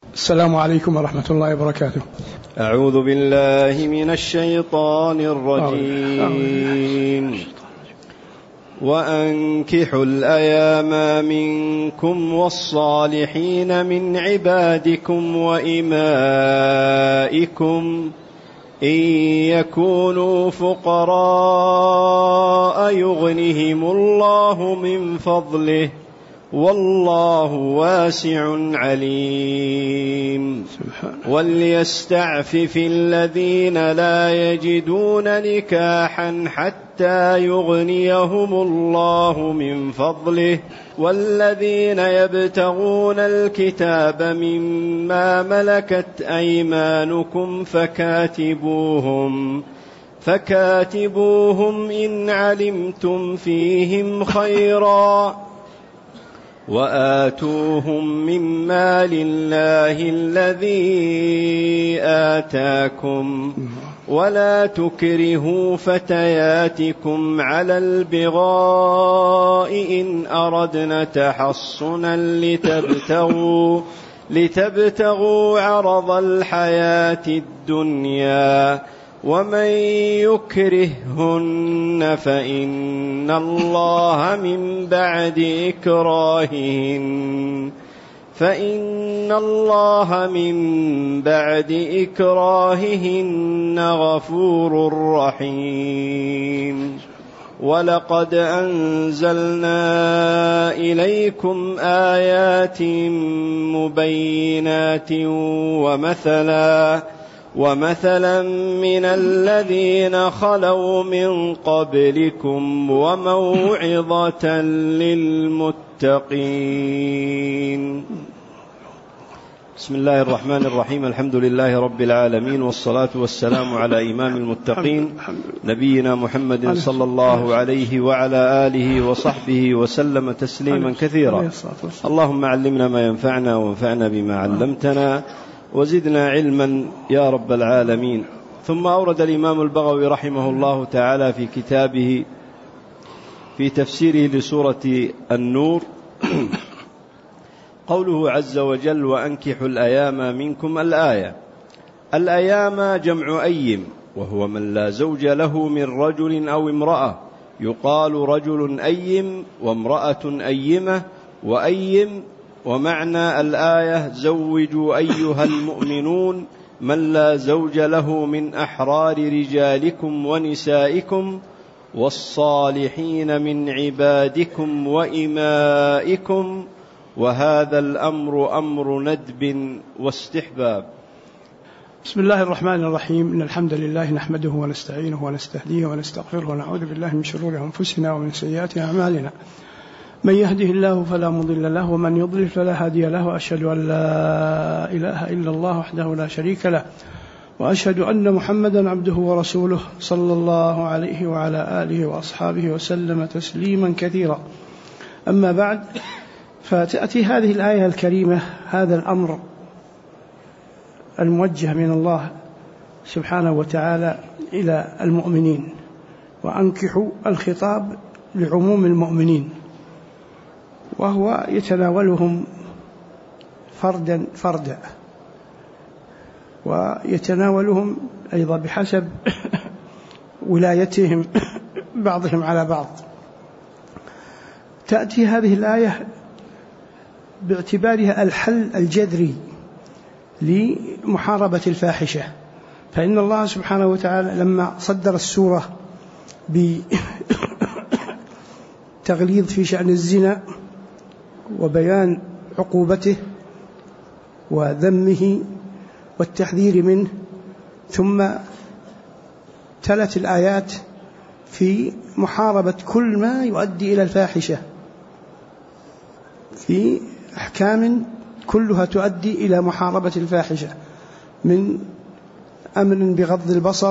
السلام عليكم ورحمة الله وبركاته. أعوذ بالله من الشيطان الرجيم. وأنكحوا الأيام منكم والصالحين من عبادكم وإمائكم إن يكونوا فقراء يغنهم الله من فضله والله واسع عليم. وليستعفف الذين لا يجدون نكاحا حتى يغنيهم الله من فضله والذين يبتغون الكتاب مما ملكت أيمانكم فكاتبوهم إن علمتم فيهم خيرا وآتوهم من مال الله الذي آتاكم ولا تكرهوا فتياتكم على البغاء إن أردنا تحصنا لتبتغوا عرض الحياة الدنيا ومن يكرههن فإن الله من بعد إكراههن غفور رحيم. ولقد أنزلنا إليكم آيات مبينات ومثلا من الذين خلوا من قبلكم وموعظة للمتقين. بسم الله الرحمن الرحيم. الحمد لله رب العالمين، والصلاة والسلام على إمام المتقين نبينا محمد صلى الله عليه وعلى آله وصحبه وسلم تسليما كثيرا. اللهم علمنا ما ينفعنا وانفعنا بما علمتنا وزدنا علما يا رب العالمين. ثم أورد الإمام البغوي رحمه الله تعالى في كتابه في تفسيره لسورة النور قوله عز وجل: وأنكحوا الأيام منكم. الأيام جمع أيم، وهو من لا زوج له من رجل أو امرأة، يقال رجل أيم وامرأة أيمة وأيم. ومعنى الآية: زوجوا أيها المؤمنون من لا زوج له من أحرار رجالكم ونسائكم والصالحين من عبادكم وإمائكم. وهذا الأمر أمر ندب واستحباب. بسم الله الرحمن الرحيم. إن الحمد لله نحمده ونستعينه ونستهديه ونستغفره ونعوذ بالله من شرور أنفسنا ومن سيئات أعمالنا. من يهده الله فلا مضل له ومن يضلل فلا هادي له. وأشهد أن لا إله إلا الله وحده لا شريك له، وأشهد أن محمدا عبده ورسوله صلى الله عليه وعلى آله وأصحابه وسلم تسليما كثيرا. أما بعد، فتأتي هذه الآية الكريمة هذا الأمر الموجه من الله سبحانه وتعالى إلى المؤمنين، وأنكحوا الخطاب لعموم المؤمنين، وهو يتناولهم فردا فردا، ويتناولهم أيضا بحسب ولايتهم بعضهم على بعض. تأتي هذه الآية باعتبارها الحل الجذري لمحاربة الفاحشة، فإن الله سبحانه وتعالى لما صدر السورة بتغليظ في شأن الزنا وبيان عقوبته وذمه والتحذير منه، ثم تلت الآيات في محاربة كل ما يؤدي إلى الفاحشة في أحكام كلها تؤدي إلى محاربة الفاحشة، من أمر بغض البصر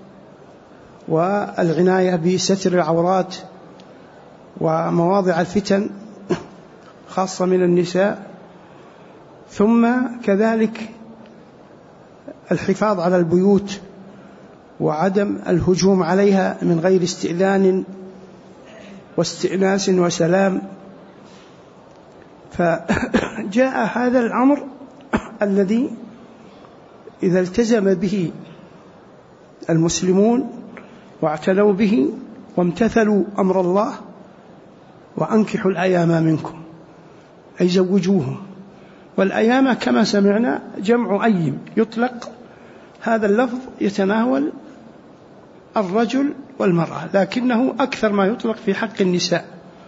والعناية بستر العورات ومواضع الفتن خاصة من النساء، ثم كذلك الحفاظ على البيوت وعدم الهجوم عليها من غير استئذان واستئناس وسلام. فجاء هذا الأمر الذي إذا التزم به المسلمون واعتنوا به وامتثلوا أمر الله: وأنكحوا الأيام منكم، أي زوجوهم. والأيام كما سمعنا جمع أيم، يطلق هذا اللفظ يتناول الرجل والمرأة، لكنه أكثر ما يطلق في حق النساء،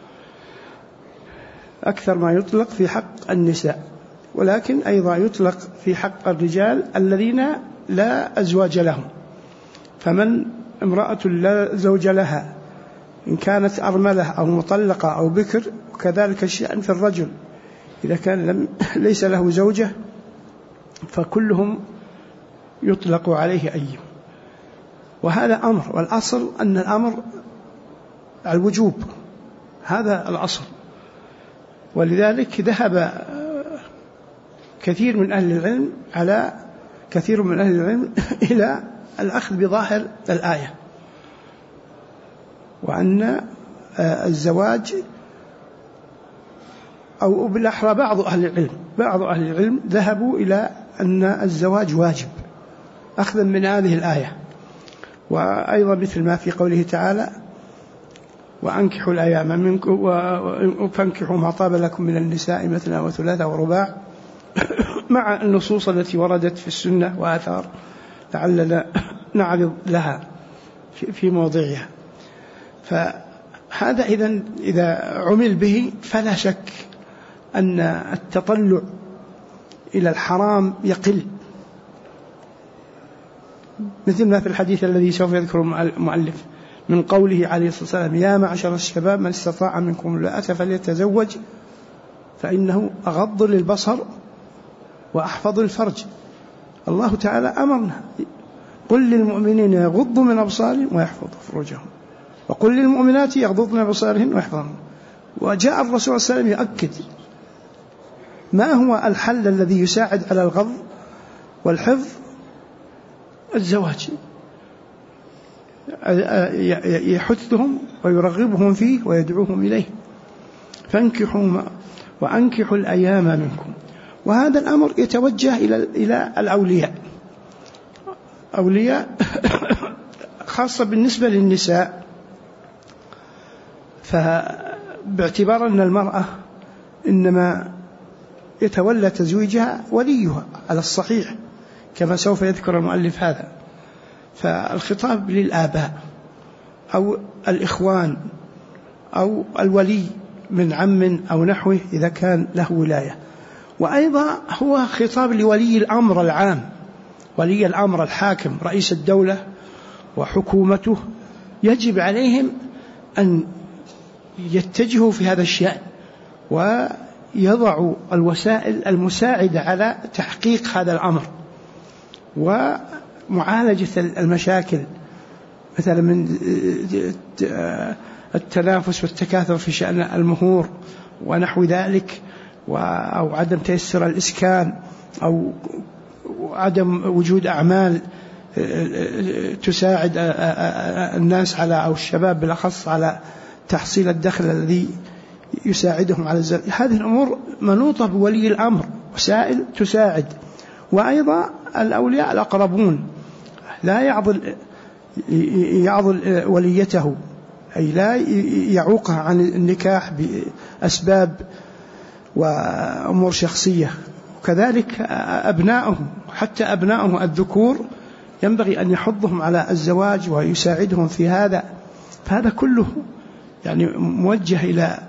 أكثر ما يطلق في حق النساء، ولكن أيضا يطلق في حق الرجال الذين لا أزواج لهم. فمن امرأة لا زوج لها إن كانت أرملة أو مطلقة أو بكر، وكذلك الشأن في الرجل إذا كان ليس له زوجة، فكلهم يطلق عليه أيم. وهذا أمر، والأصل أن الأمر الوجوب، هذا الأصل. ولذلك ذهب كثير من أهل العلم إلى الأخذ بظاهر الآية، وأن الزواج، أو بالأحرى بعض أهل العلم ذهبوا إلى أن الزواج واجب أخذا من هذه الآية. وأيضا مثل ما في قوله تعالى: وأنكحوا الأيام منكم وفانكحوا ما طاب لكم من النساء مثنى وثلاث ورباع، مع النصوص التي وردت في السنة وآثار لعلنا نعرض لها في موضعها. فهذا إذا عمل به فلا شك أن التطلع إلى الحرام يقل، مثل ما في الحديث الذي سوف يذكره المؤلف من قوله عليه الصلاة والسلام: يا معشر الشباب من استطاع منكم الباءة فليتزوج فإنه أغض للبصر وأحفظ الفرج. الله تعالى أمرنا: قل للمؤمنين يغضوا من أبصارهم ويحفظوا فروجهم، وقل للمؤمنات يغضضن من أبصارهن ويحفظن. وجاء الرسول صلى الله عليه وسلم يؤكد ما هو الحل الذي يساعد على الغض والحفظ: الزواج. يحثهم ويرغبهم فيه ويدعوهم إليه: فانكحوا وأنكحوا الأيام منكم. وهذا الأمر يتوجه إلى الأولياء، أولياء خاصة بالنسبة للنساء، فباعتبار أن المرأة إنما يتولى تزويجها وليها على الصحيح كما سوف يذكر المؤلف هذا، فالخطاب للآباء أو الإخوان أو الولي من عم أو نحوه إذا كان له ولاية. وأيضا هو خطاب لولي الأمر العام، ولي الأمر الحاكم رئيس الدولة وحكومته، يجب عليهم أن يتجهوا في هذا الشأن ويضعوا الوسائل المساعدة على تحقيق هذا الأمر ومعالجة المشاكل، مثلا من التنافس والتكاثر في شأن المهور ونحو ذلك، أو عدم تيسر الإسكان، أو عدم وجود أعمال تساعد الناس على، أو الشباب بالأخص، على تحصيل الدخل الذي يساعدهم على الزواج. هذه الأمور منوطة بولي الأمر، وسائل تساعد. وأيضا الأولياء الأقربون لا يعضل وليته، أي لا يعوقها عن النكاح بأسباب وأمور شخصية. وكذلك أبنائهم، حتى أبنائهم الذكور ينبغي أن يحضهم على الزواج ويساعدهم في هذا. فهذا كله يعني موجه إلى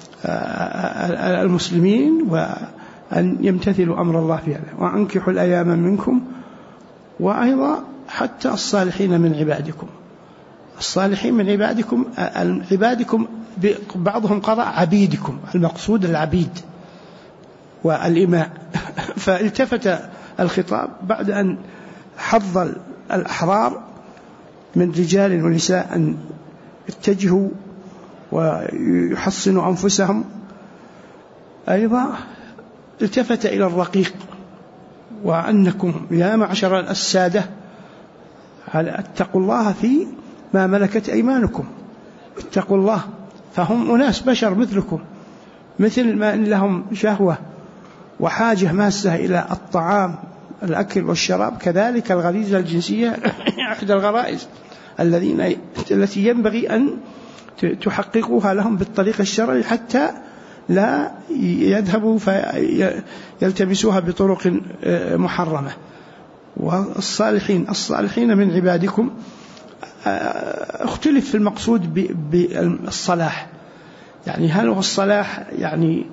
المسلمين، وأن يمتثلوا أمر الله في هذا: وأنكحوا الأيام منكم. وأيضا حتى الصالحين من عبادكم، الصالحين من عبادكم بعضهم قرأ عبيدكم، المقصود العبيد والإماء. فالتفت الخطاب بعد أن حض الأحرار من رجال ونساء أن يتجهوا ويحصنوا أنفسهم، أيضا التفت إلى الرقيق: وأنكم يا معشر السادة اتقوا الله في ما ملكت أيمانكم، اتقوا الله، فهم أناس بشر مثلكم، مثل ما إن لهم شهوة وحاجة ماسة إلى الطعام الأكل والشراب، كذلك الغريزة الجنسية إحدى الغرائز التي ينبغي أن تحققها لهم بالطريق الشرعي حتى لا يذهبوا فيلتمسوها بطرق محرمة. والصالحين من عبادكم اختلف في المقصود بالصلاح، يعني هل هو الصلاح يعني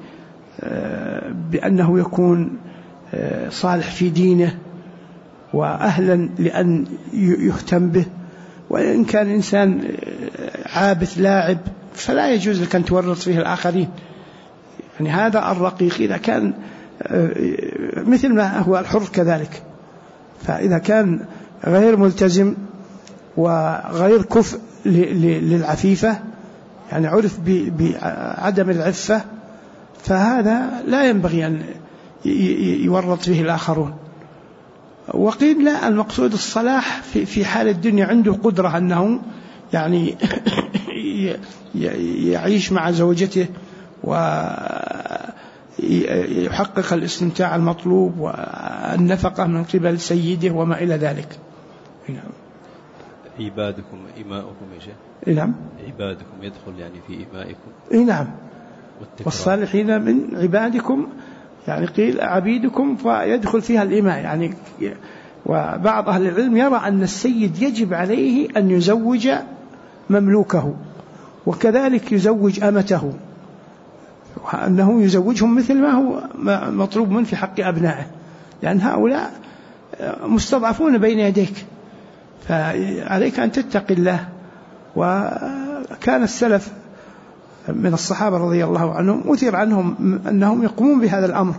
بأنه يكون صالح في دينه وأهلا لأن يهتم به، وإن كان إنسان عابث لاعب فلا يجوز لك أن تورط فيه الآخرين. يعني هذا الرقيق إذا كان مثل ما هو الحر كذلك، فإذا كان غير ملتزم وغير كفء للعفيفة، يعني عرف بعدم العفة، فهذا لا ينبغي أن يورط فيه الآخرون. وقيل لا، المقصود الصلاح في حال الدنيا، عنده قدرة أنه يعني يعيش مع زوجته ويحقق الاستمتاع المطلوب والنفقة من قبل سيده وما إلى ذلك. نعم. عبادكم إماؤكم يا شيخ. نعم. عبادكم يدخل يعني في إمائكم. نعم. والصالحين من عبادكم يعني قيل عبيدكم، فيدخل فيها الإماء يعني. وبعض أهل العلم يرى أن السيد يجب عليه أن يزوج مملوكه، وكذلك يزوج أمته، وأنه يزوجهم مثل ما هو مطلوب منه في حق أبنائه، لأن هؤلاء مستضعفون بين يديك، فعليك أن تتقي الله. وكان السلف من الصحابة رضي الله عنهم أثر عنهم أنهم يقومون بهذا الأمر.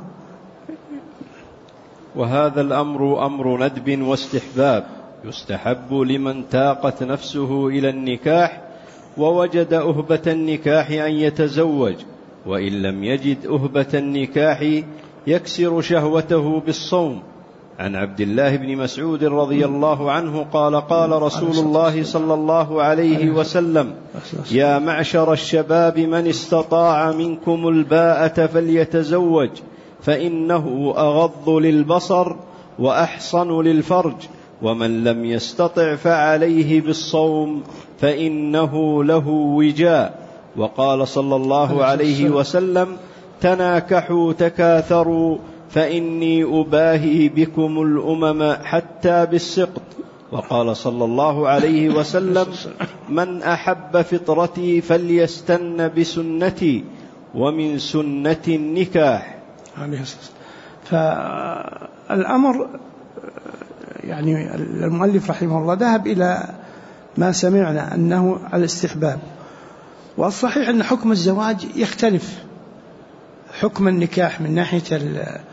وهذا الأمر أمر ندب واستحباب، يستحب لمن تاقت نفسه إلى النكاح ووجد أهبة النكاح أن يتزوج، وإن لم يجد أهبة النكاح يكسر شهوته بالصوم. عن عبد الله بن مسعود رضي الله عنه قال: قال رسول الله صلى الله عليه وسلم: يا معشر الشباب من استطاع منكم الباءة فليتزوج، فإنه أغض للبصر وأحصن للفرج، ومن لم يستطع فعليه بالصوم فإنه له وجاء. وقال صلى الله عليه وسلم: تناكحوا تكاثروا فإني أباهي بكم الأمم حتى بالسقط. وقال صلى الله عليه وسلم: من أحب فطرتي فليستن بسنتي، ومن سنة النكاح. فالأمر يعني المؤلف رحمه الله ذهب إلى ما سمعنا أنه على الاستحباب، والصحيح أن حكم الزواج يختلف. حكم النكاح من ناحية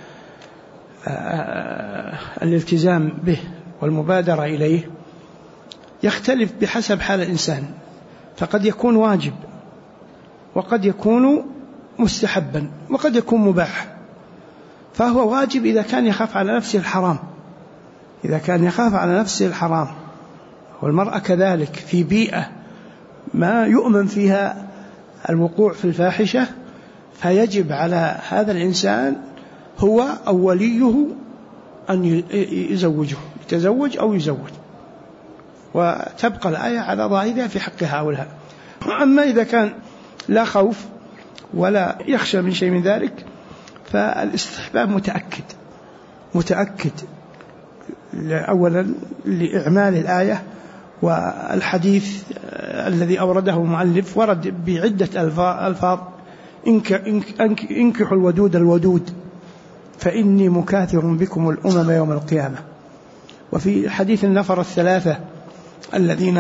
الالتزام به والمبادرة إليه يختلف بحسب حال الإنسان، فقد يكون واجب، وقد يكون مستحبا، وقد يكون مباح. فهو واجب إذا كان يخاف على نفسه الحرام، إذا كان يخاف على نفسه الحرام. والمرأة كذلك في بيئة ما يؤمن فيها الوقوع في الفاحشة، فيجب على هذا الإنسان هو أو وليه أن يزوجه، يتزوج أو يزوج، وتبقى الآية على ظاهرها في حق هؤلاء. أما إذا كان لا خوف ولا يخشى من شيء من ذلك فالاستحباب متأكد أولا لإعمال الآية، والحديث الذي أورده المؤلف ورد بعدة ألفاظ: انكحوا الودود فإني مكاثر بكم الأمم يوم القيامة. وفي حديث النفر الثلاثة الذين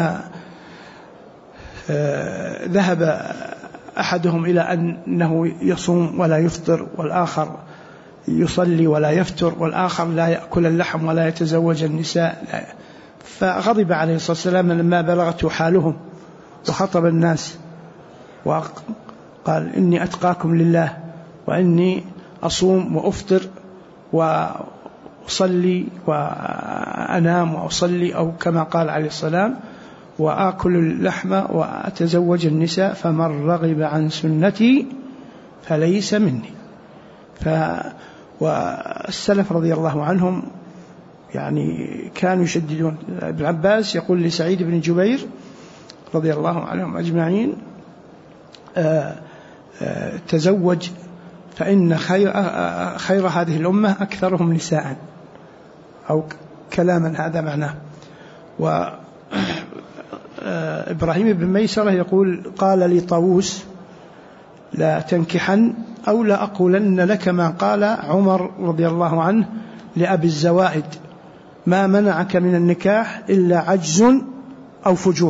ذهب أحدهم إلى أنه يصوم ولا يفطر، والآخر يصلي ولا يفتر، والآخر لا يأكل اللحم ولا يتزوج النساء، فغضب عليه الصلاة والسلام لما بلغته حالهم وخطب الناس وقال: إني أتقاكم لله، وإني أصوم وأفطر وأصلي وأنام وأصلي، أو كما قال عليه السلام: وآكل اللحم وأتزوج النساء، فمن رغب عن سنتي فليس مني. والسلف رضي الله عنهم يعني كانوا يشددون. ابن عباس يقول لسعيد بن جبير رضي الله عنهم أجمعين تزوج فإن خير هذه الأمة أكثرهم نساء، أو كلاما هذا معناه. وإبراهيم بن ميسرة يقول قال لي طاووس لا تنكحن أو لا أقولن لك ما قال عمر رضي الله عنه لأبي الزوائد ما منعك من النكاح إلا عجز أو فجور.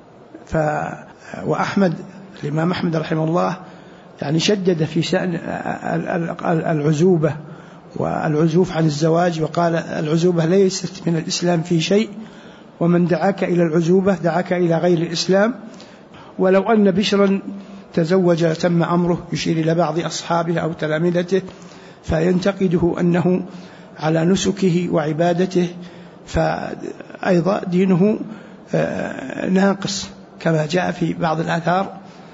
وأحمد الإمام أحمد رحمه الله يعني شدد في شأن العزوبة والعزوف عن الزواج، وقال العزوبة ليست من الإسلام في شيء، ومن دعاك إلى العزوبة دعاك إلى غير الإسلام. ولو أن بشرا تزوج تم أمره، يشير إلى بعض أصحابه أو تلامذته فينتقده أنه على نسكه وعبادته، فأيضا دينه ناقص كما جاء في بعض الآثار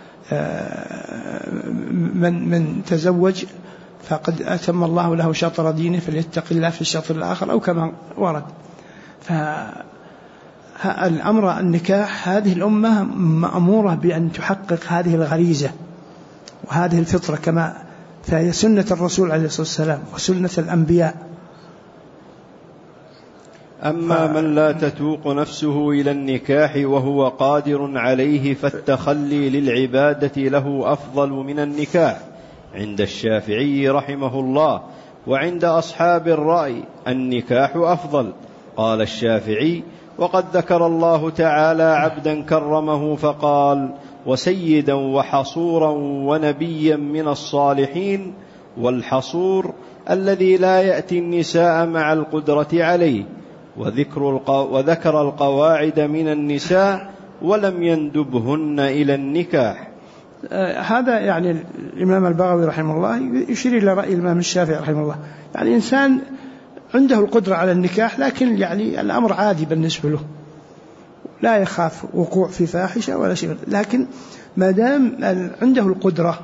من تزوج فقد أتم الله له شطر دينه فليتق الله في الشطر الآخر، أو كما ورد. فالأمر النكاح هذه الأمة مأمورة بأن تحقق هذه الغريزة وهذه الفطرة كما فهي سنة الرسول عليه الصلاة والسلام وسنة الأنبياء. أما من لا تتوق نفسه إلى النكاح وهو قادر عليه فالتخلي للعبادة له أفضل من النكاح عند الشافعي رحمه الله، وعند أصحاب الرأي النكاح أفضل. قال الشافعي: وقد ذكر الله تعالى عبدا كرمه فقال: وسيدا وحصورا ونبيا من الصالحين. والحصور الذي لا يأتي النساء مع القدرة عليه، وذكر القواعد من النساء ولم يندبهن إلى النكاح. هذا يعني الإمام البغوي رحمه الله يشير إلى رأي الإمام الشافعي رحمه الله، يعني إنسان عنده القدرة على النكاح لكن يعني الأمر عادي بالنسبة له، لا يخاف وقوع في فاحشة ولا شيء، لكن ما دام عنده القدرة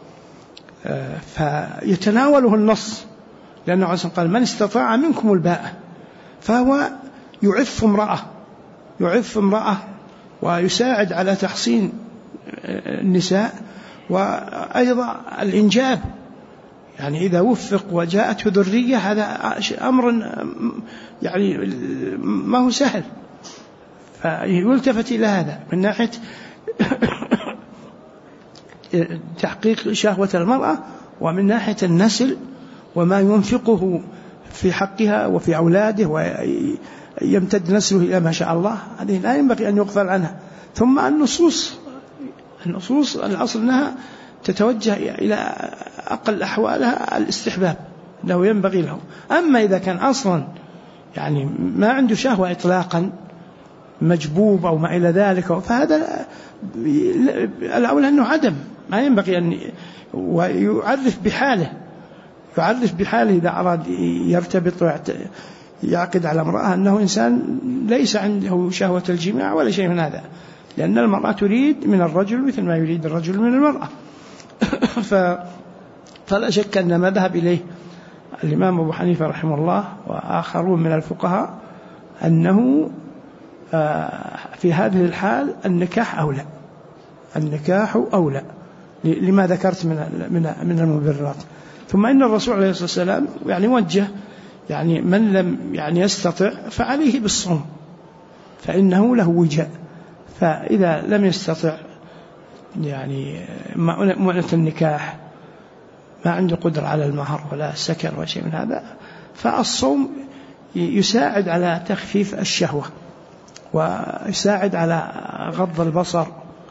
فيتناوله النص، لأنه عز وجل قال: من استطاع منكم الباءة، فهو يعف امرأة ويساعد على تحصين النساء، وأيضا الإنجاب، يعني إذا وفق وجاءته ذرية هذا أمر يعني ما هو سهل، فيلتفت إلى هذا من ناحية تحقيق شهوة المرأة، ومن ناحية النسل وما ينفقه في حقها وفي أولاده ويمتد نسله إلى ما شاء الله، هذه لا ينبغي أن يغفل عنها. ثم النصوص الأصل أنها تتوجه إلى أقل أحوالها الاستحباب، أنه ينبغي له. أما إذا كان أصلا يعني ما عنده شهوة إطلاقا، مجبوب أو ما إلى ذلك، فهذا الأولى أنه عدم، ما ينبغي أن ويعرف بحاله إذا أراد يرتبط ويعقد على امرأة أنه إنسان ليس عنده شهوة الجماع ولا شيء من هذا، لأن المرأة تريد من الرجل مثل ما يريد الرجل من المرأة. فلا شك أن ما ذهب إليه الإمام أبو حنيفة رحمه الله وآخرون من الفقهاء أنه في هذه الحال النكاح أولى لما ذكرت من المبررات. ثم إن الرسول عليه الصلاة والسلام يعني وجه يعني من لم يعني يستطع فعليه بالصوم فإنه له وجاء، فإذا لم يستطع يعني مؤنة النكاح، ما عنده قدرة على المهر ولا السكن ولا شيء من هذا، فالصوم يساعد على تخفيف الشهوة ويساعد على غض البصر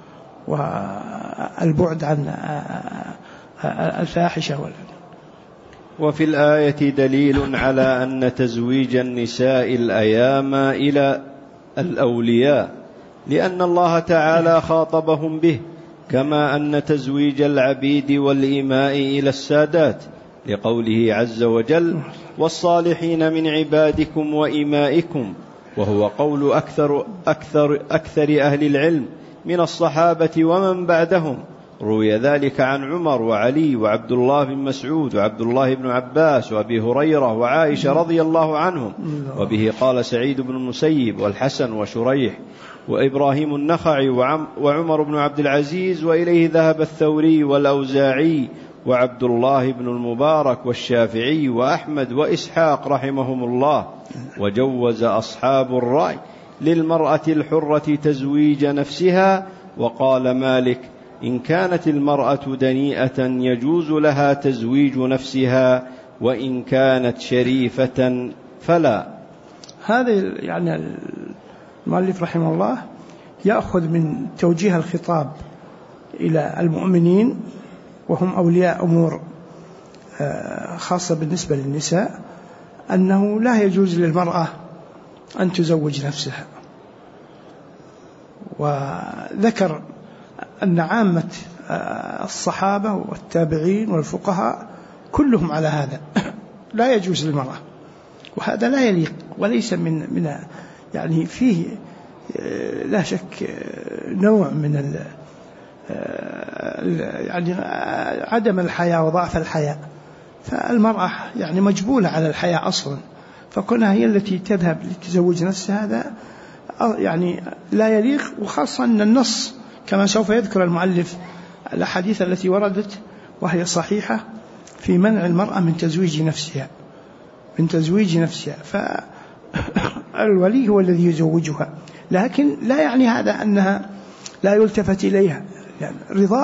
والبعد عن الفاحشة. وفي الآية دليل على أن تزويج النساء الأيام إلى الأولياء، لأن الله تعالى خاطبهم به، كما أن تزويج العبيد والإماء إلى السادات، لقوله عز وجل: والصالحين من عبادكم وإمائكم، وهو قول أكثر أهل العلم من الصحابة ومن بعدهم روي ذلك عن عمر وعلي وعبد الله بن مسعود وعبد الله بن عباس وأبي هريرة وعائشة رضي الله عنهم. وبه قال سعيد بن المسيب والحسن وشريح وإبراهيم النخعي وعمر بن عبد العزيز، وإليه ذهب الثوري والأوزاعي وعبد الله بن المبارك والشافعي وأحمد وإسحاق رحمهم الله. وجوز أصحاب الرأي للمرأة الحرة تزويج نفسها، وقال مالك: إن كانت المرأة دنيئة يجوز لها تزويج نفسها، وإن كانت شريفة فلا. هذا يعني المؤلف رحمه الله يأخذ من توجيه الخطاب إلى المؤمنين وهم أولياء أمور خاصة بالنسبة للنساء، أنه لا يجوز للمرأة أن تزوج نفسها. وذكر أن عامة الصحابة والتابعين والفقهاء كلهم على هذا، لا يجوز للمرأة، وهذا لا يليق وليس من يعني فيه لا شك نوع من يعني عدم الحياة وضعف الحياة. فالمرأة يعني مجبولة على الحياة أصلا، فكونها هي التي تذهب لتزوج نفسها هذا يعني لا يليق. وخاصة أن النص كما سوف يذكر المؤلف الأحاديث التي وردت وهي صحيحة في منع المرأة من تزويج نفسها، فالولي هو الذي يزوجها، لكن لا يعني هذا أنها لا يلتفت إليها، يعني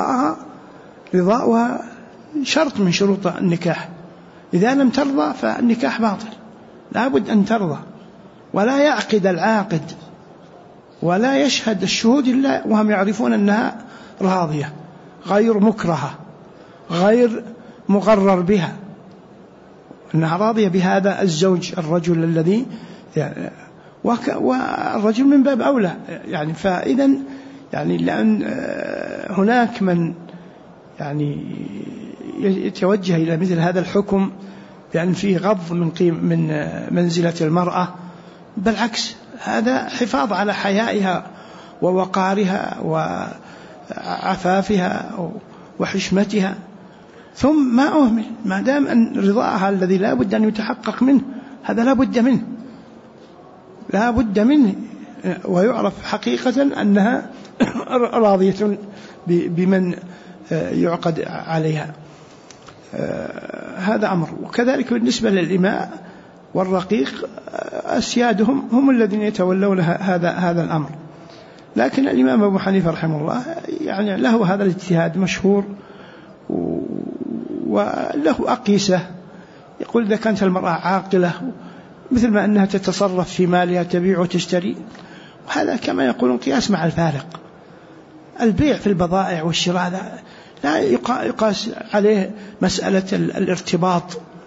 رضاؤها شرط من شروط النكاح. إذا لم ترضى فالنكاح باطل، لا بد أن ترضى، ولا يعقد العاقد ولا يشهد الشهود إلا وهم يعرفون أنها راضية غير مكرهة غير مغرر بها، أنها راضية بهذا الزوج الرجل الذي يعني والرجل من باب أولى يعني. فإذا يعني لأن هناك من يعني يتوجه إلى مثل هذا الحكم بأن فيه غض من منزلة المرأة، بالعكس هذا حفاظ على حيائها ووقارها وعفافها وحشمتها. ثم ما أهمل ما دام أن رضاها الذي لا بد أن يتحقق منه، هذا لا بد منه ويعرف حقيقة أنها راضية بمن يعقد عليها. هذا أمر. وكذلك بالنسبة للإماء والرقيق أسيادهم هم الذين يتولون هذا الأمر. لكن الإمام أبو حنيفة رحمه الله يعني له هذا الاجتهاد مشهور وله أقيسة، يقول إذا كانت المرأة عاقلة مثل ما أنها تتصرف في مالها تبيع وتشتري، وهذا كما يقولون قياس مع الفارق. البيع في البضائع والشراء لا يقاس عليه مسألة الارتباط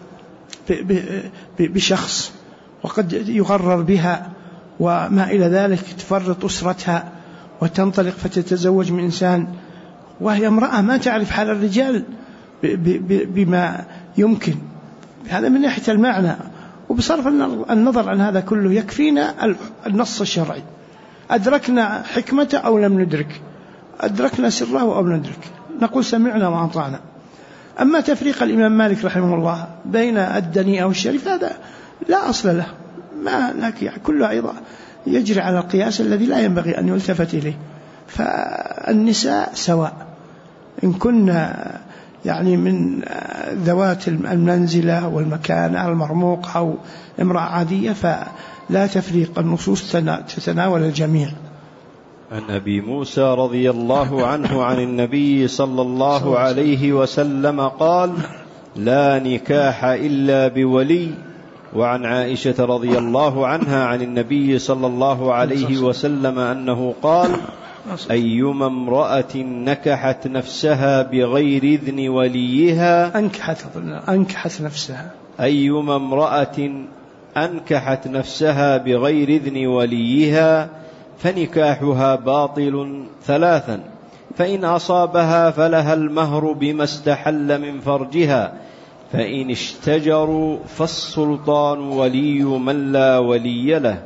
بشخص وقد يغرر بها وما إلى ذلك، تفرط أسرتها وتنطلق فتتزوج من إنسان وهي امرأة ما تعرف حال الرجال بما يمكن. هذا من ناحية المعنى. وبصرف النظر عن هذا كله يكفينا النص الشرعي، أدركنا حكمته أو لم ندرك، أدركنا سره أو لم ندرك، نقول سمعنا وأطعنا. أما تفريق الإمام مالك رحمه الله بين الدنيئة والشريف هذا لا أصل له، ما لك يعني كله أيضا يجري على القياس الذي لا ينبغي أن يلتفت إليه. فالنساء سواء إن كنا يعني من ذوات المنزلة والمكانة المرموق أو امرأة عادية، فلا تفريق، النصوص تتناول الجميع. عن أبي موسى رضي الله عنه عن النبي صلى الله عليه وسلم قال: لا نكاح إلا بولي. وعن عائشة رضي الله عنها عن النبي صلى الله عليه وسلم أنه قال: أيما امرأة نكحت نفسها بغير إذن وليها أنكحت نفسها أيما امرأة أنكحت نفسها بغير إذن وليها فنكاحها باطل ثلاثا: فإن أصابها فلها المهر بما استحل من فرجها، فإن اشتجروا فالسلطان ولي من لا ولي له.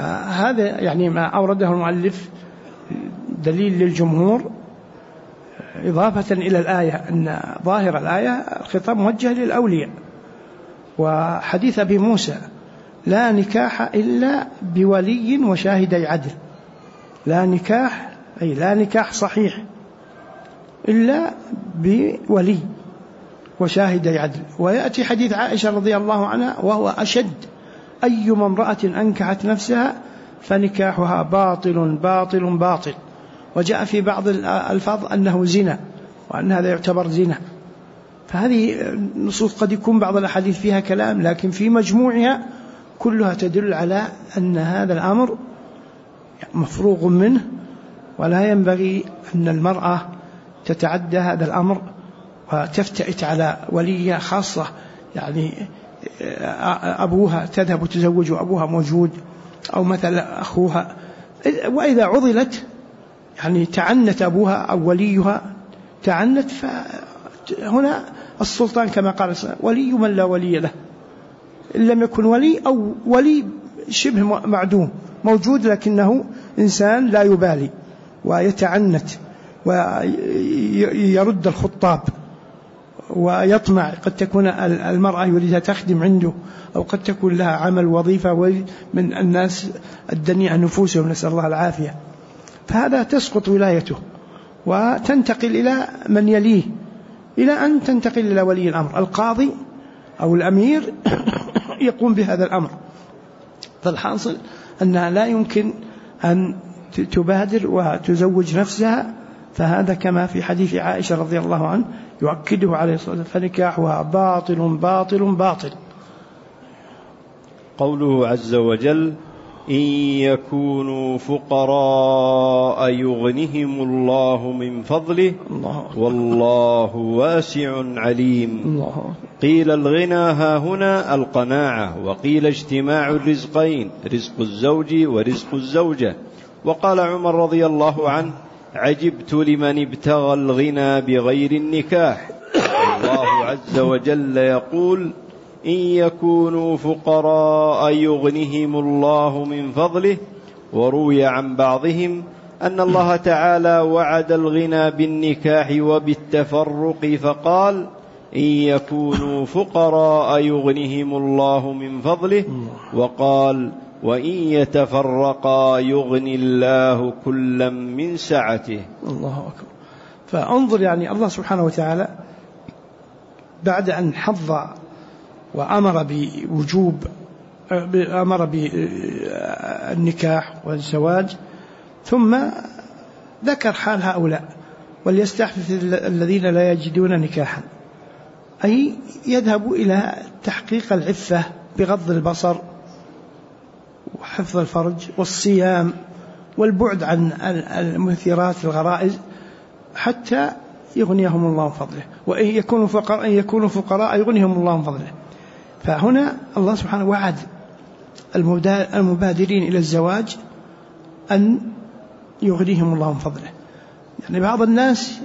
فهذا يعني ما أورده المؤلف دليل للجمهور إضافة إلى الآية أن ظاهر الآية الخطاب موجه للأولياء. وحديث أبي موسى لا نكاح إلا بولي وشاهدي عدل، لا نكاح أي لا نكاح صحيح إلا بولي وشاهدي عدل. ويأتي حديث عائشة رضي الله عنها وهو أشد: أيما امرأة أنكحت نفسها فنكاحها باطل باطل باطل. وجاء في بعض الألفاظ أنه زنا، وأن هذا يعتبر زنا. فهذه النصوص قد يكون بعض الأحاديث فيها كلام، لكن في مجموعها كلها تدل على أن هذا الأمر مفروغ منه، ولا ينبغي أن المرأة تتعدى هذا الأمر وتفتئت على وليها، خاصة يعني أبوها تذهب وتزوج وأبوها موجود، أو مثلا أخوها، وإذا عضلت يعني تعنت أبوها أو وليها تعنت، فهنا السلطان كما قال ولي من لا ولي له، إن لم يكن ولي أو ولي شبه معدوم موجود لكنه إنسان لا يبالي ويتعنت ويرد الخطاب ويطمع. قد تكون المرأة يريدها تخدم عنده، أو قد تكون لها عمل وظيفة من الناس الدنيئة نفوسهم، نسأل الله العافية. فهذا تسقط ولايته وتنتقل إلى من يليه، إلى أن تنتقل إلى ولي الأمر القاضي أو الأمير يقوم بهذا الأمر. فالحاصل أنها لا يمكن أن تبادر وتزوج نفسها، فهذا كما في حديث عائشة رضي الله عنه يؤكده عليه الصلاة والسلام: فنكاحها باطل باطل باطل. قوله عز وجل: إن يكونوا فقراء يغنهم الله من فضله والله واسع عليم. قيل الغنى ها هنا القناعة، وقيل اجتماع الرزقين، رزق الزوج ورزق الزوجة. وقال عمر رضي الله عنه: عجبت لمن ابتغى الغنى بغير النكاح. الله عز وجل يقول: إن يكونوا فقراء يغنهم الله من فضله. وروي عن بعضهم أن الله تعالى وعد الغنى بالنكاح وبالتفرق فقال: إن يكونوا فقراء يغنهم الله من فضله، وقال: وإن يتفرقا يغني الله كلا من سعته. الله أكبر. فانظر يعني الله سبحانه وتعالى بعد أن حض وأمر بوجوب، أمر بالنكاح والزواج، ثم ذكر حال هؤلاء: وليستعفف الذين لا يجدون نكاحا، أي يذهب إلى تحقيق العفة بغض البصر وحفظ الفرج والصيام والبعد عن المثيرات الغرائز حتى يغنيهم الله من فضله. وإن يكونوا فقراء يغنيهم الله من فضله. فهنا الله سبحانه وعد المبادرين إلى الزواج أن يغنيهم الله من فضله. يعني بعض الناس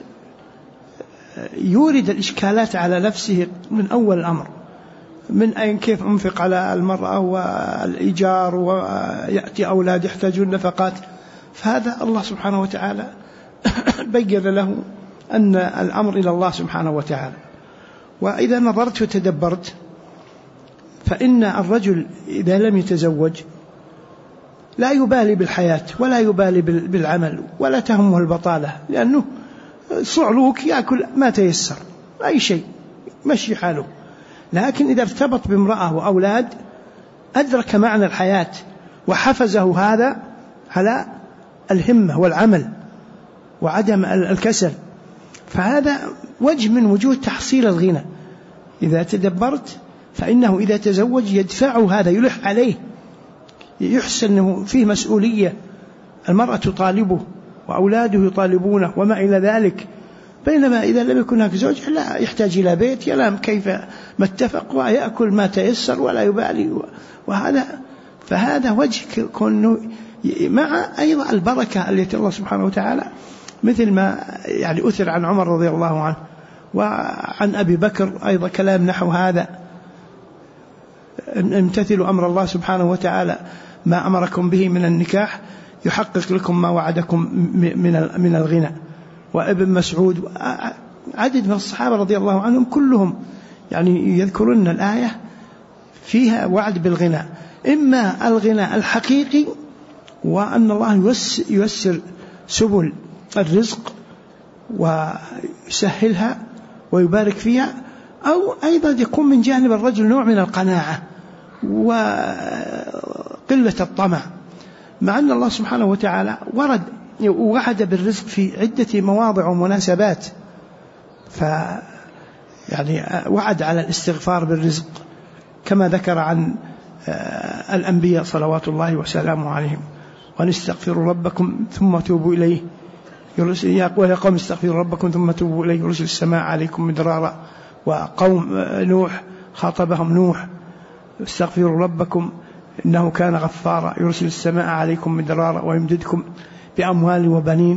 يورد الإشكالات على نفسه من أول الأمر، من أين كيف أنفق على المرأة والإيجار، ويأتي أولاد يحتاجون نفقات. فهذا الله سبحانه وتعالى بين له أن الأمر إلى الله سبحانه وتعالى. وإذا نظرت وتدبرت فإن الرجل إذا لم يتزوج لا يبالي بالحياة ولا يبالي بالعمل ولا تهمه البطالة، لأنه صعلوك يأكل ما تيسر أي شيء مشي حاله. لكن إذا ارتبط بامرأة وأولاد أدرك معنى الحياة وحفزه هذا على الهمة والعمل وعدم الكسل. فهذا وجه من وجوه تحصيل الغنى. إذا تدبرت فإنه إذا تزوج يدفعه هذا، يلح عليه، يحس أنه فيه مسؤولية، المرأة تطالبه وأولاده يطالبونه وما إلى ذلك. بينما إذا لم يكن هناك زوج لا يحتاج إلى بيت، ينام كيف ما اتفق ويأكل ما تيسر ولا يبالي. فهذا وجه كونه مع أيضا البركة التي الله سبحانه وتعالى، مثل ما يعني أثر عن عمر رضي الله عنه وعن أبي بكر أيضا كلام نحو هذا: امتثلوا أمر الله سبحانه وتعالى ما أمركم به من النكاح يحقق لكم ما وعدكم من الغنى. وابن مسعود، عدد من الصحابة رضي الله عنهم كلهم يعني يذكرون الآية فيها وعد بالغنى، إما الغنى الحقيقي وأن الله ييسر سبل الرزق ويسهلها ويبارك فيها، أو أيضا يكون من جانب الرجل نوع من القناعة وقلة الطمع، مع أن الله سبحانه وتعالى وعد بالرزق في عدة مواضع ومناسبات، يعني وعد على الاستغفار بالرزق كما ذكر عن الأنبياء صلوات الله وسلامه عليهم: وأن استغفروا ربكم ثم توبوا إليه ويا قوم استغفروا ربكم ثم توبوا إليه يرسل السماء عليكم مدرارا. وقوم نوح خاطبهم نوح: استغفروا ربكم إنه كان غفارا يرسل السماء عليكم مدرارا ويمددكم بأموال وبنين.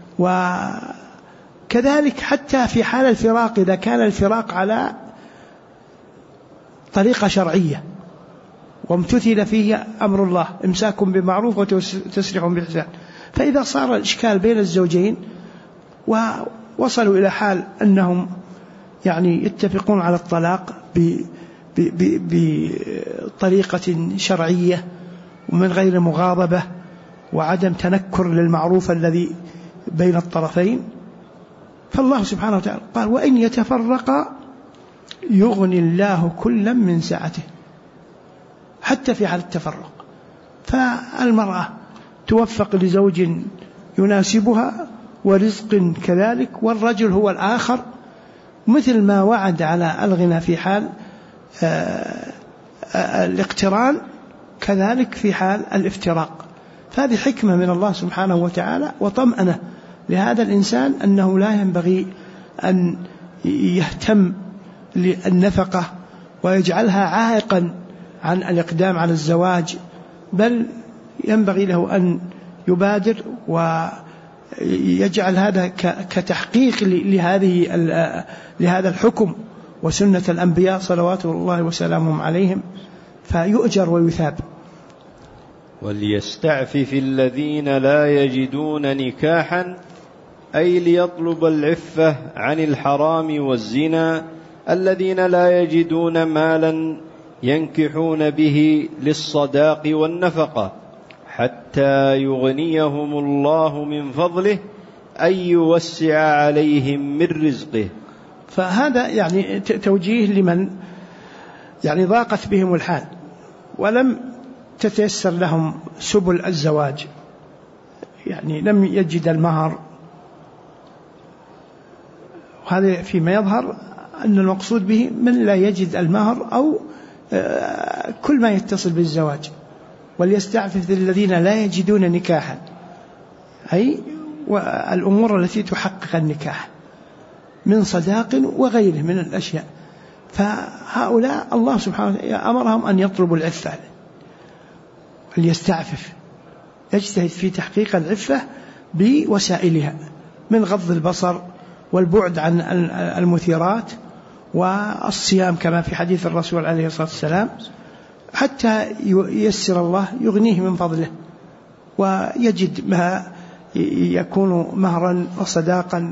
وكذلك حتى في حال الفراق، إذا كان الفراق على طريقة شرعية وامتثل فيه أمر الله، إمساك بمعروف وتسريح بإحسان، فإذا صار الإشكال بين الزوجين ووصلوا إلى حال أنهم يعني يتفقون على الطلاق بطريقة شرعية ومن غير مغاضبة وعدم تنكر للمعروف الذي بين الطرفين، فالله سبحانه وتعالى قال: وإن يتفرقا يغني الله كلا من سعته. حتى في حال التفرق فالمرأة توفق لزوج يناسبها ورزق كذلك، والرجل هو الآخر، مثل ما وعد على الغنى في حال الاقتران كذلك في حال الافتراق. فهذه حكمة من الله سبحانه وتعالى وطمأنة لهذا الإنسان أنه لا ينبغي أن يهتم للنفقة ويجعلها عائقا عن الإقدام على الزواج، بل ينبغي له أن يبادر ويجعل هذا كتحقيق لهذا الحكم وسنة الأنبياء صلوات الله وسلامهم عليهم، فيؤجر ويثاب. وليستعفف الذين لا يجدون نكاحا، أي ليطلب العفة عن الحرام والزنا، الذين لا يجدون مالا ينكحون به للصداق والنفقة حتى يغنيهم الله من فضله، أي يوسع عليهم من رزقه. فهذا يعني توجيه لمن يعني ضاقت بهم الحال ولم تتيسر لهم سبل الزواج، يعني لم يجد المهر. وهذا فيما يظهر أن المقصود به من لا يجد المهر أو كل ما يتصل بالزواج. وليستعفف الذين لا يجدون نكاحا، أي الأمور التي تحقق النكاح من صداق وغيره من الأشياء. فهؤلاء الله سبحانه وتعالى أمرهم أن يطلبوا العفة، ليستعفف، يجتهد في تحقيق العفة بوسائلها من غض البصر والبعد عن المثيرات والصيام كما في حديث الرسول عليه الصلاة والسلام، حتى ييسر الله يغنيه من فضله ويجد ما يكون مهرا وصداقا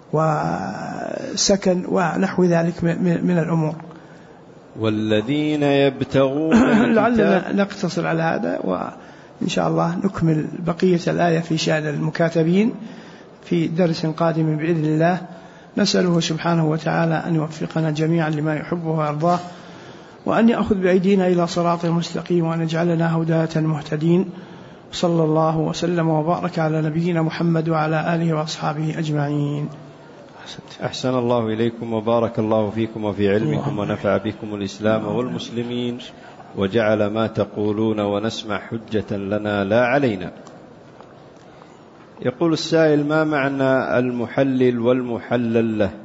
وسكن ونحو ذلك من الأمور. والذين يبتغون لعلنا نقتصر على هذا، وإن شاء الله نكمل بقية الآية في شأن المكاتبين في درس قادم بإذن الله. نسأله سبحانه وتعالى أن يوفقنا جميعا لما يحبه ويرضاه، وأن يأخذ بأيدينا إلى صراط المستقيم، وأن يجعلنا هداة مهتدين. صلى الله وسلم وبارك على نبينا محمد وعلى آله وأصحابه أجمعين. أحسن الله إليكم وبارك الله فيكم وفي علمكم ونفع بكم الإسلام والمسلمين، وجعل ما تقولون ونسمع حجة لنا لا علينا. يقول السائل: ما معنى المحلل والمحلل له؟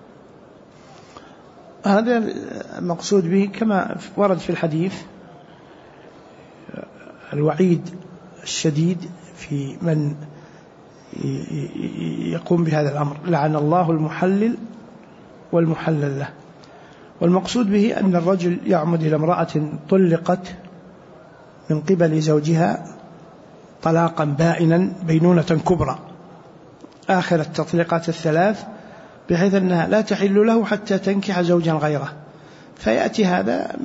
هذا المقصود به كما ورد في الحديث الوعيد الشديد في من يقوم بهذا الأمر: لعن الله المحلل والمحلل له. والمقصود به أن الرجل يعمد إلى امرأة طلقت من قبل زوجها طلاقا بائنا بينونة كبرى، آخر التطليقات الثلاث، بحيث أنها لا تحل له حتى تنكح زوجا غيره، فيأتي هذا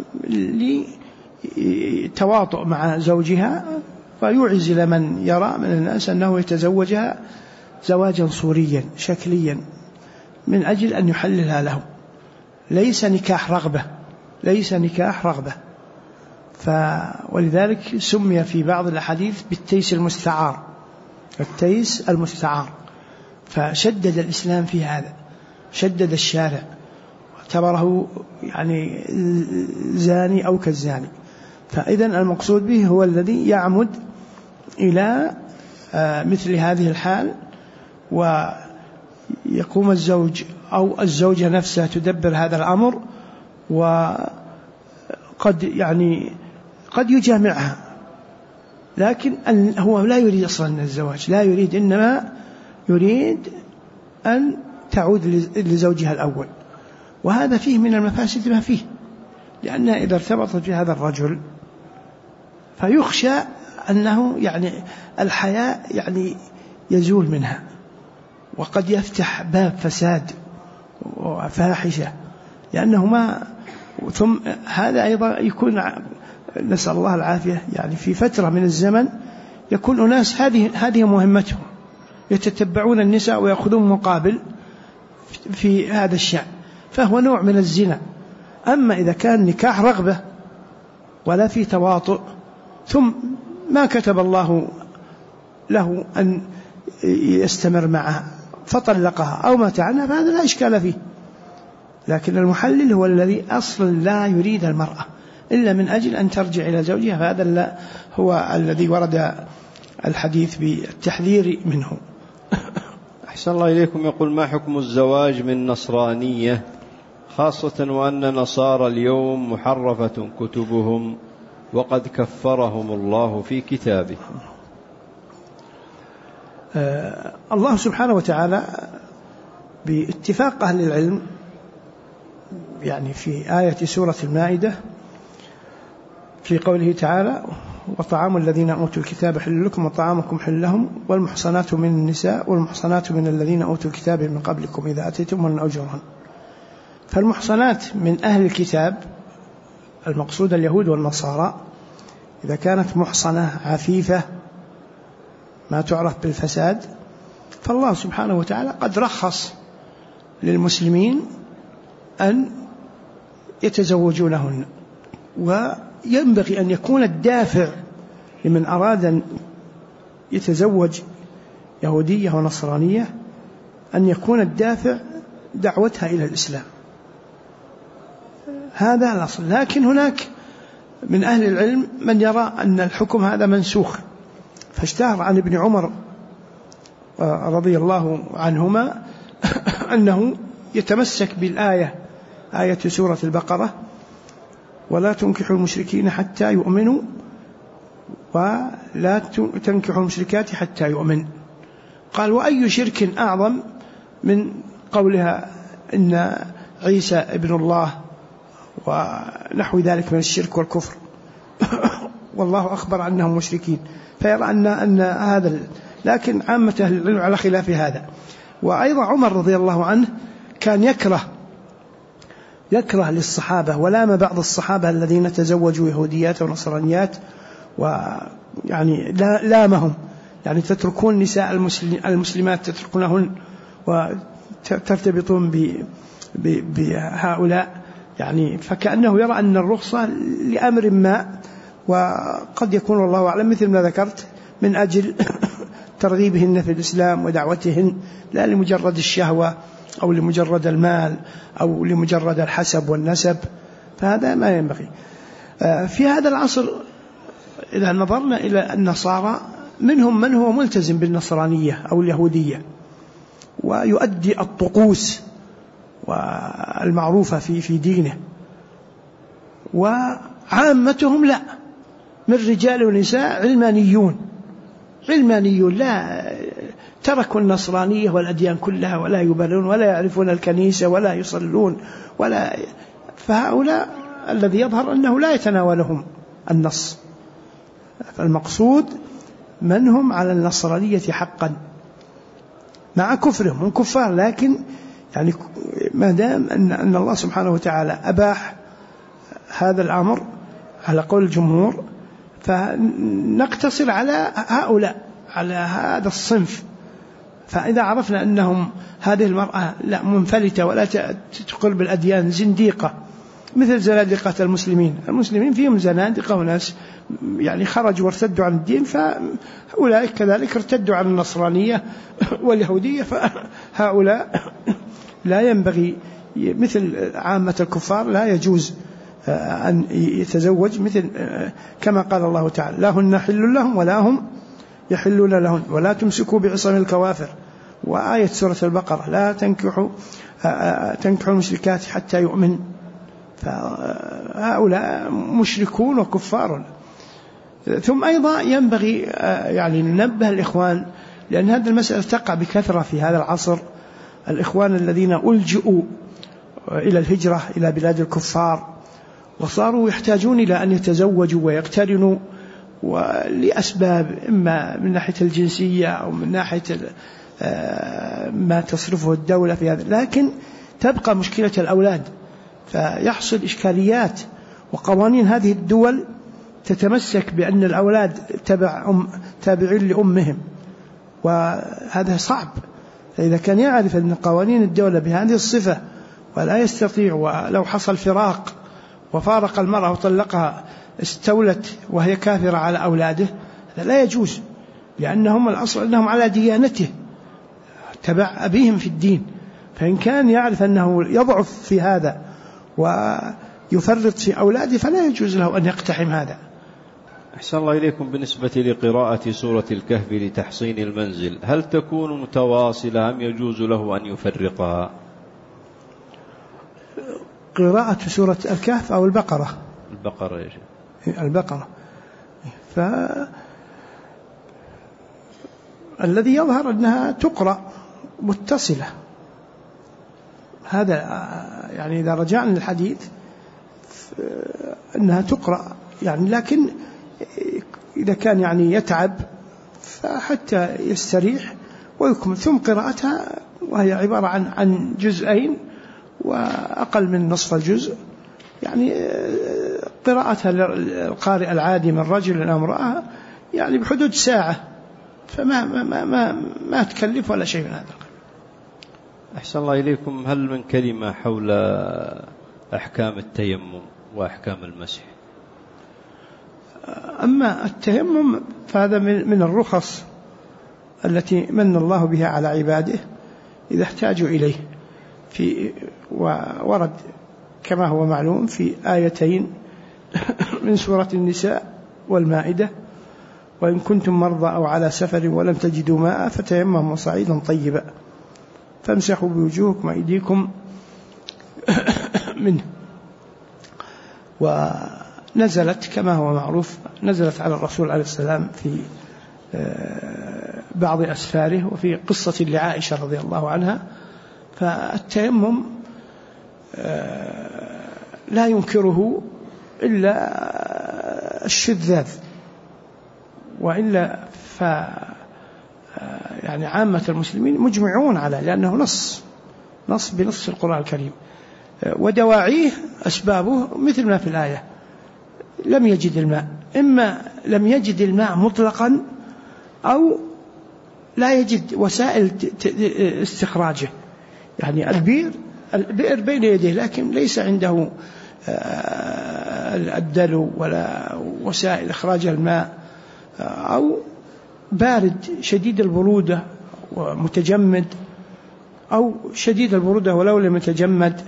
لتواطؤ مع زوجها، فيعزل من يرى من الناس أنه يتزوجها زواجا صوريا شكليا من أجل أن يحللها له، ليس نكاح رغبة، ليس نكاح رغبة. ولذلك سمي في بعض الأحاديث بالتيس المستعار، التيس المستعار. فشدد الإسلام في هذا، شدد الشارع واعتبره يعني زاني أو كالزاني. فإذن المقصود به هو الذي يعمد إلى مثل هذه الحال، ويقوم الزوج أو الزوجة نفسها تدبر هذا الأمر، وقد قد يجامعها، لكن هو لا يريد أصلا الزواج، لا يريد، إنما يريد أن تعود لزوجها الأول، وهذا فيه من المفاسد ما فيه، لأنها إذا ارتبطت بهذا الرجل فيخشى أنه الحياء يزول منها، وقد يفتح باب فساد وفاحشة، لأنه ما ثم هذا أيضا يكون، نسأل الله العافية، في فترة من الزمن يكون أناس هذه مهمتهم، يتتبعون النساء ويأخذون مقابل في هذا الشأن، فهو نوع من الزنا. أما إذا كان نكاح رغبة ولا في تواطؤ، ثم ما كتب الله له أن يستمر معها فطلقها أو مات عنها، فهذا لا إشكال فيه. لكن المحلل هو الذي أصلا لا يريد المرأة إلا من أجل أن ترجع إلى زوجها، فهذا هو الذي ورد الحديث بالتحذير منه. أحسن الله إليكم. يقول: ما حكم الزواج من نصرانية، خاصة وأن نصارى اليوم محرفة كتبهم وقد كفرهم الله في كتابه؟ الله سبحانه وتعالى باتفاق أهل العلم في آية سورة المائدة في قوله تعالى: وطعام الذين أوتوا الكتاب حل لكم وطعامكم حل لهم والمحصنات من النساء والمحصنات من الذين أوتوا الكتاب من قبلكم إذا أتيتموهن أجورهن. فالمحصنات من أهل الكتاب المقصود اليهود والنصارى، إذا كانت محصنة عفيفة ما تعرف بالفساد، فالله سبحانه وتعالى قد رخص للمسلمين أن يتزوجونهن، وينبغي أن يكون الدافع لمن أراد أن يتزوج يهودية ونصرانية أن يكون الدافع دعوتها إلى الإسلام، هذا الأصل. لكن هناك من أهل العلم من يرى أن الحكم هذا منسوخ، فاشتهر عن ابن عمر رضي الله عنهما أنه يتمسك بالآية، آية سورة البقرة: ولا تنكحوا المشركين حتى يؤمنوا ولا تنكحوا المشركات حتى يؤمن. قال: وأي شرك أعظم من قولها إن عيسى ابن الله ونحو ذلك من الشرك والكفر والله أخبر أنهم مشركين. فيرى أن هذا، لكن عامة أهل العلم على خلاف هذا. وأيضا عمر رضي الله عنه كان يكره للصحابة، ولام بعض الصحابة الذين تزوجوا يهوديات ونصرانيات، لامهم، تتركون نساء المسلمات تتركونهن وترتبطون بهؤلاء، فكأنه يرى أن الرخصة لأمر ما، وقد يكون الله أعلم مثل ما ذكرت من أجل ترغيبهن في الإسلام ودعوتهن، لا لمجرد الشهوة أو لمجرد المال أو لمجرد الحسب والنسب، فهذا ما ينبغي. في هذا العصر إذا نظرنا إلى النصارى، منهم من هو ملتزم بالنصرانية أو اليهودية ويؤدي الطقوس والمعروفة في دينه، وعامتهم لا، من رجال ونساء علمانيون لا تركوا النصرانية والأديان كلها ولا يبالون ولا يعرفون الكنيسة ولا يصلون فهؤلاء الذي يظهر أنه لا يتناولهم النص. فالمقصود من هم على النصرانية حقا، مع كفرهم، هم كفار، لكن يعني ما دام أن الله سبحانه وتعالى أباح هذا الأمر على قول الجمهور، فنقتصر على هؤلاء، على هذا الصنف. فإذا عرفنا أنهم هذه المرأة لا منفلتة ولا تقر بالأديان، زنديقة مثل زنادقة المسلمين فيهم زنادقة وناس يعني خرجوا وارتدوا عن الدين، فأولئك كذلك ارتدوا عن النصرانية واليهودية، فهؤلاء لا ينبغي مثل عامة الكفار لا يجوز أن يتزوج، مثل كما قال الله تعالى: لا هن حل لهم ولا هم يحلون لهن ولا تمسكوا بعصم الكوافر. وآية سورة البقرة: لا تنكحوا المشركات حتى يؤمن. فهؤلاء مشركون وكفار. ثم أيضا ينبغي يعني ننبه الإخوان، لأن هذه المسألة تقع بكثرة في هذا العصر، الإخوان الذين ألجؤوا إلى الهجرة إلى بلاد الكفار وصاروا يحتاجون إلى أن يتزوجوا ويقترنوا، ولأسباب إما من ناحية الجنسية أو من ناحية ما تصرفه الدولة في هذا، لكن تبقى مشكلة الأولاد، فيحصل إشكاليات. وقوانين هذه الدول تتمسك بأن الأولاد تابعين لأمهم، وهذا صعب. فإذا كان يعرف أن قوانين الدولة بهذه الصفة ولا يستطيع، ولو حصل فراق وفارق المرأة وطلقها استولت وهي كافرة على أولاده، هذا لا يجوز، لأنهم الأصل أنهم على ديانته تبع أبيهم في الدين. فإن كان يعرف أنه يضعف في هذا ويفرط في أولاده فلا يجوز له أن يقتحم هذا. أحسن الله إليكم. بالنسبة لقراءة سورة الكهف لتحصين المنزل، هل تكون متواصلة أم يجوز له أن يفرقها؟ قراءة سورة الكهف أو البقرة؟ البقرة يا شيخ. البقرة. فالذي يظهر أنها تقرأ متصلة، هذا يعني إذا رجعنا للحديث أنها تقرأ يعني، لكن إذا كان يعني يتعب فحتى يستريح ويكمل، ثم قراءتها وهي عبارة عن جزئين وأقل من نصف الجزء، يعني قراءتها للقارئ العادي من رجل أو امرأة يعني بحدود ساعة، فما ما ما ما تكلف ولا شيء من هذا. أحسن الله إليكم. هل من كلمة حول أحكام التيمم وأحكام المسح؟ أما التيمم فهذا من الرخص التي من الله بها على عباده إذا احتاجوا إليه، وورد كما هو معلوم في آيتين من سورة النساء والمائدة: وإن كنتم مرضى أو على سفر ولم تجدوا ماء فتيمموا صعيدا طيبا فامسحوا بوجوهكم وأيديكم منه. ونزلت كما هو معروف، نزلت على الرسول عليه السلام في بعض أسفاره، وفي قصة لعائشة رضي الله عنها. فالتيمم لا ينكره إلا الشذاذ، وإلا يعني عامة المسلمين مجمعون على، لأنه نص بنص القرآن الكريم. ودواعيه أسبابه مثل ما في الآية: لم يجد الماء، إما لم يجد الماء مطلقا أو لا يجد وسائل استخراجه، يعني البئر بين يديه لكن ليس عنده الدلو ولا وسائل إخراج الماء، أو بارد شديد البرودة ومتجمد، أو شديد البرودة ولو لم يتجمد،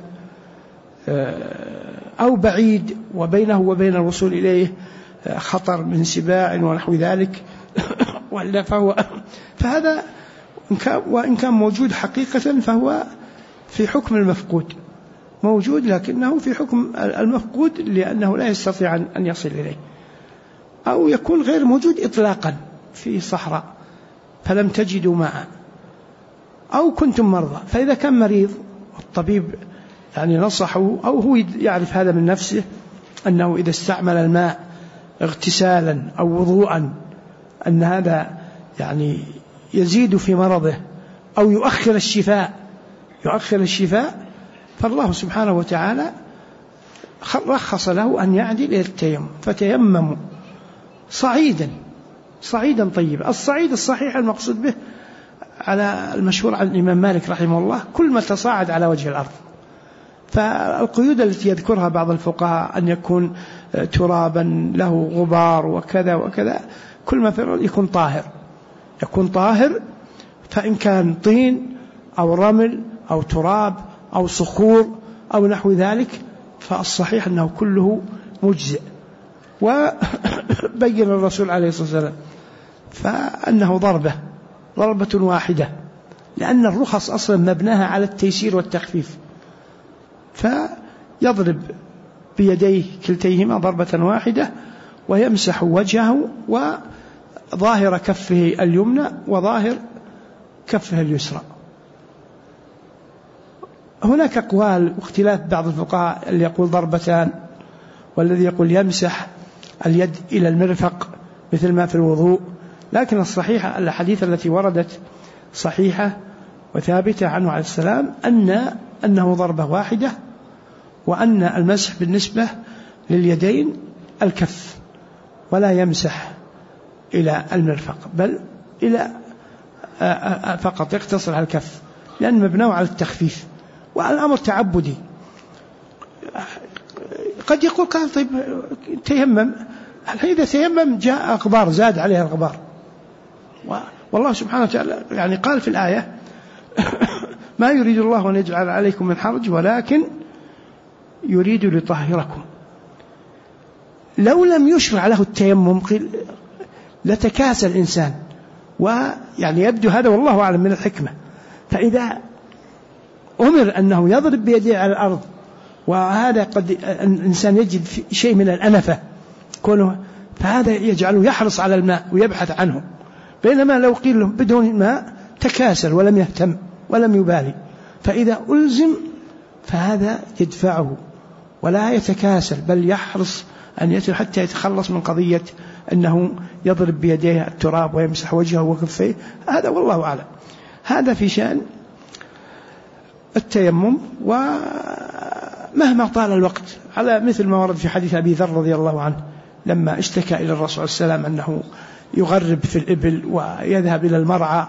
أو بعيد وبينه وبين الوصول إليه خطر من سباع ونحو ذلك فهذا وإن كان موجود حقيقة فهو في حكم المفقود، موجود لكنه في حكم المفقود لأنه لا يستطيع أن يصل إليه، أو يكون غير موجود إطلاقا في صحراء فلم تجدوا ماء، أو كنتم مرضى. فإذا كان مريض والطبيب يعني نصحه أو هو يعرف هذا من نفسه أنه إذا استعمل الماء اغتسالا أو وضوءا أن هذا يعني يزيد في مرضه أو يؤخر الشفاء فالله سبحانه وتعالى رخص له أن يعدل إلى التيمم. فتيمموا صعيدا طيبا. الصعيد الصحيح المقصود به على المشهور عن الإمام مالك رحمه الله كل ما تصاعد على وجه الأرض. فالقيود التي يذكرها بعض الفقهاء أن يكون ترابا له غبار وكذا وكذا، كل ما يكون طاهر. فإن كان طين أو رمل أو تراب أو صخور أو نحو ذلك فالصحيح أنه كله مجزئ. وبين الرسول عليه الصلاة والسلام فأنه ضربة واحدة، لأن الرخص أصلا مبناها على التيسير والتخفيف، فيضرب بيديه كلتيهما ضربة واحدة ويمسح وجهه وظاهر كفه اليمنى وظاهر كفه اليسرى. هناك أقوال واختلاف بعض الفقهاء اللي يقول ضربتان، والذي يقول يمسح اليد إلى المرفق مثل ما في الوضوء. لكن الصحيحة الحديث التي وردت صحيحة وثابتة عنه عليه السلام أنه ضربة واحدة، وأن المسح بالنسبة لليدين الكف، ولا يمسح إلى المرفق بل إلى فقط يقتصر على الكف، لأن مبناه على التخفيف والأمر تعبدي. قد يقول قال طيب تيمم، إذا تيمم جاء غبار زاد عليها الغبار، والله سبحانه وتعالى يعني قال في الآية ما يريد الله أن يجعل عليكم من حرج ولكن يريد ليطهركم. لو لم يشرع له التيمم لتكاسل الإنسان، ويعني يبدو هذا والله أعلم من الحكمة. فإذا أمر أنه يضرب بيديه على الأرض، وهذا قد الإنسان يجد شيء من الأنفة كونه، فهذا يجعله يحرص على الماء ويبحث عنه، بينما لو قيل له بدون الماء تكاسل ولم يهتم ولم يبالي. فإذا ألزم فهذا يدفعه ولا يتكاسل، بل يحرص أن يتم حتى يتخلص من قضية أنه يضرب بيديه التراب ويمسح وجهه وكفيه. هذا والله أعلم. هذا في شأن التيمم. ومهما طال الوقت، على مثل ما ورد في حديث أبي ذر رضي الله عنه لما اشتكى إلى الرسول صلى الله عليه وسلم أنه يغرب في الإبل ويذهب إلى المرعى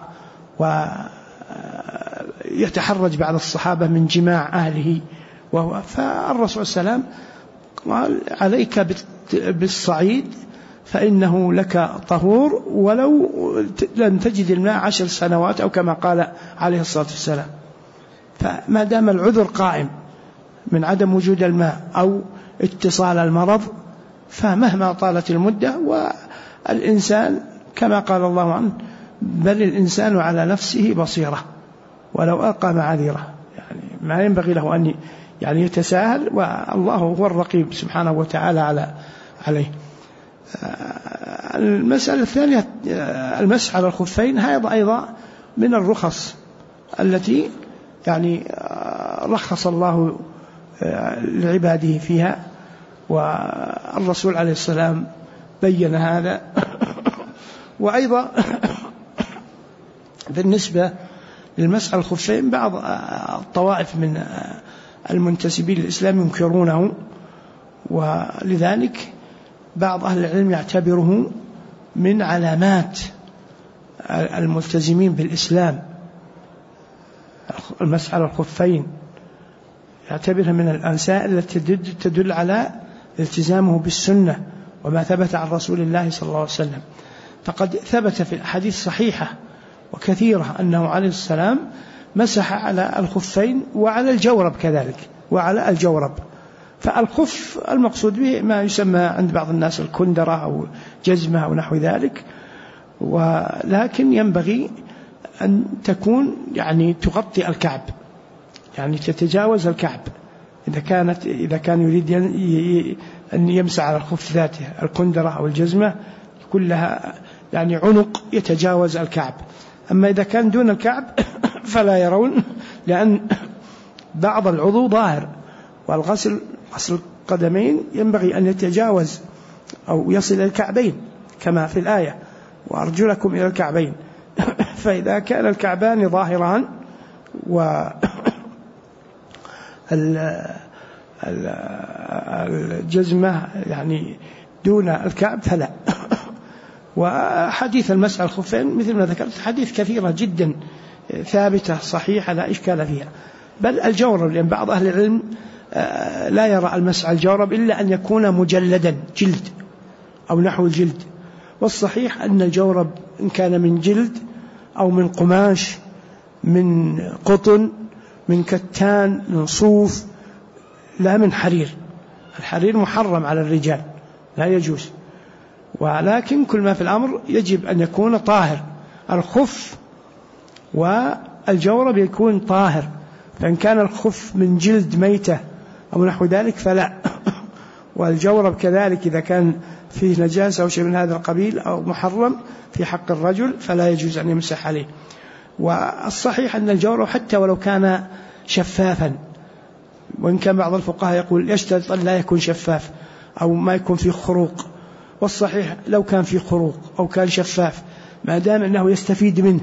ويتحرج بعض الصحابة من جماع أهله، فالرسول صلى الله عليه وسلم قال عليك بالصعيد فإنه لك طهور ولو لن تجد الماء 10 سنوات، أو كما قال عليه الصلاة والسلام. فما دام العذر قائم من عدم وجود الماء أو اتصال المرض، فمهما طالت المدة، والإنسان كما قال الله عنه بل الإنسان على نفسه بصيرة ولو ألقى معاذيره، يعني ما ينبغي له أن يعني يتساهل، والله هو الرقيب سبحانه وتعالى عليه. المسألة الثانية المسح على الخفين، هذا أيضا من الرخص التي يعني رخص الله لعباده فيها، والرسول عليه السلام بين هذا. وأيضا بالنسبة للمسح على الخفين بعض الطوائف من المنتسبين للإسلام ينكرونه، ولذلك بعض أهل العلم يعتبره من علامات الملتزمين بالإسلام. المسح على الخفين يعتبرها من الأنساء التي تدل على التزامه بالسنة وما ثبت عن رسول الله صلى الله عليه وسلم. فقد ثبت في الحديث صحيحة وكثيرة أنه عليه السلام مسح على الخفين وعلى الجورب كذلك، وعلى الجورب. فالخف المقصود به ما يسمى عند بعض الناس الكندرة أو جزمة أو نحو ذلك، ولكن ينبغي أن تكون يعني تغطي الكعب، يعني تتجاوز الكعب. إذا كان يريد أن يمسح على الخف ذاته الكندرة أو الجزمة كلها يعني عنق يتجاوز الكعب. أما إذا كان دون الكعب فلا يرون، لأن بعض العضو ظاهر، والغسل غسل القدمين ينبغي أن يتجاوز أو يصل إلى الكعبين كما في الآية وأرجلكم إلى الكعبين. فإذا كان الكعبان ظاهران والجزمة يعني دون الكعب فلا. وحديث المسح الخفين مثل ما ذكرت حديث كثيرة جدا ثابتة صحيحة لا إشكال فيها. بل الجورب، لأن بعض أهل العلم لا يرى المسح الجورب إلا أن يكون مجلدا جلد أو نحو الجلد، والصحيح أن الجورب إن كان من جلد أو من قماش، من قطن، من كتان، من صوف، لا من حرير. الحرير محرم على الرجال لا يجوز، ولكن كل ما في الأمر يجب أن يكون طاهر. الخف والجورب يكون طاهر، فإن كان الخف من جلد ميتة أو نحو ذلك فلا. والجورب كذلك إذا كان فيه نجاسة أو شيء من هذا القبيل أو محرم في حق الرجل فلا يجوز أن يمسح عليه. والصحيح أن الجورب حتى ولو كان شفافا، وإن كان بعض الفقهاء يقول يشترط أن لا يكون شفاف أو ما يكون فيه خروق، والصحيح لو كان فيه خروق أو كان شفاف ما دام أنه يستفيد منه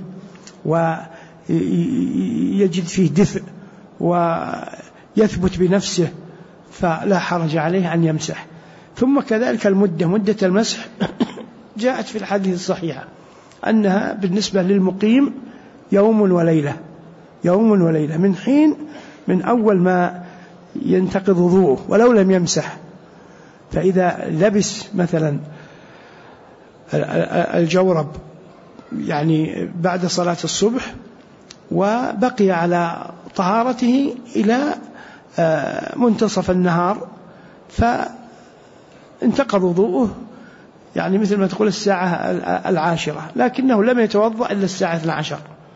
ويجد فيه دفء ويثبت بنفسه فلا حرج عليه أن يمسح. ثم كذلك مدة المسح جاءت في الحديث الصحيحة أنها بالنسبة للمقيم يوم وليلة من حين من أول ما ينتقض وضوءه ولو لم يمسح. فإذا لبس مثلا الجورب يعني بعد صلاة الصبح وبقي على طهارته إلى منتصف النهار فانتقض وضوءه، يعني مثل ما تقول الساعة 10، لكنه لم يتوضأ إلا الساعة 12،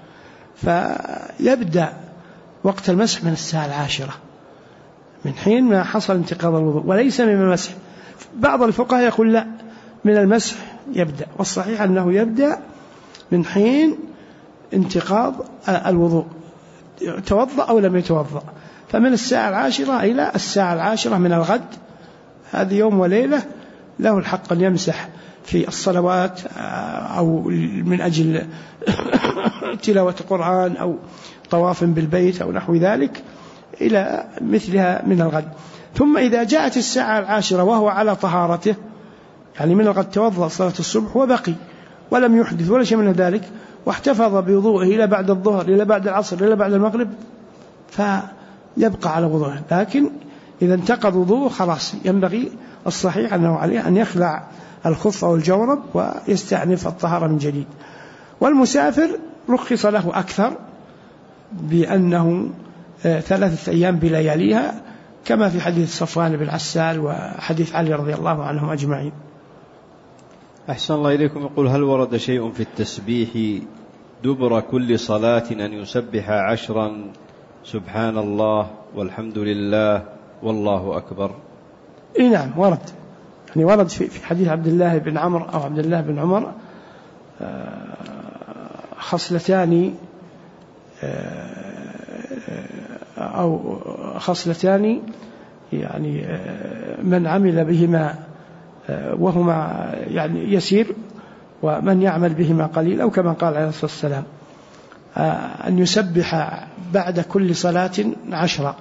فيبدأ وقت المسح من الساعة 10 من حين ما حصل انتقاض الوضوء وليس من المسح. بعض الفقهاء يقول لا، من المسح يبدأ، والصحيح أنه يبدأ من حين انتقاض الوضوء، توضأ أو لم يتوضأ. فمن الساعة 10 إلى الساعة 10 من الغد، هذه يوم وليلة، له الحق أن يمسح في الصلوات أو من أجل تلاوة القرآن أو طواف بالبيت أو نحو ذلك إلى مثلها من الغد. ثم إذا جاءت الساعة 10 وهو على طهارته، يعني من الغد توضأ صلاة الصبح وبقي ولم يحدث ولا شيء من ذلك، واحتفظ بوضوءه إلى بعد الظهر إلى بعد العصر إلى بعد المغرب، فيبقى على وضوءه. لكن إذا انتقض وضوءه خلاص ينبغي الصحيح أنه عليه أن يخلع الخف أو الجورب ويستأنف الطهارة من جديد. والمسافر رخص له أكثر بأنه 3 أيام بلياليها، كما في حديث صفوان بن عسال وحديث علي رضي الله عنهم أجمعين. أحسن الله إليكم. يقول: هل ورد شيء في التسبيح دبر كل صلاة أن يسبح 10 سبحان الله والحمد لله والله أكبر؟ نعم ورد، يعني ورد في حديث عبد الله بن عمرو أو عبد الله بن عمر خصلتان يعني من عمل بهما وهما يعني يسير، ومن يعمل بهما قليل، أو كما قال عليه الصلاة والسلام أن يسبح بعد كل صلاة 10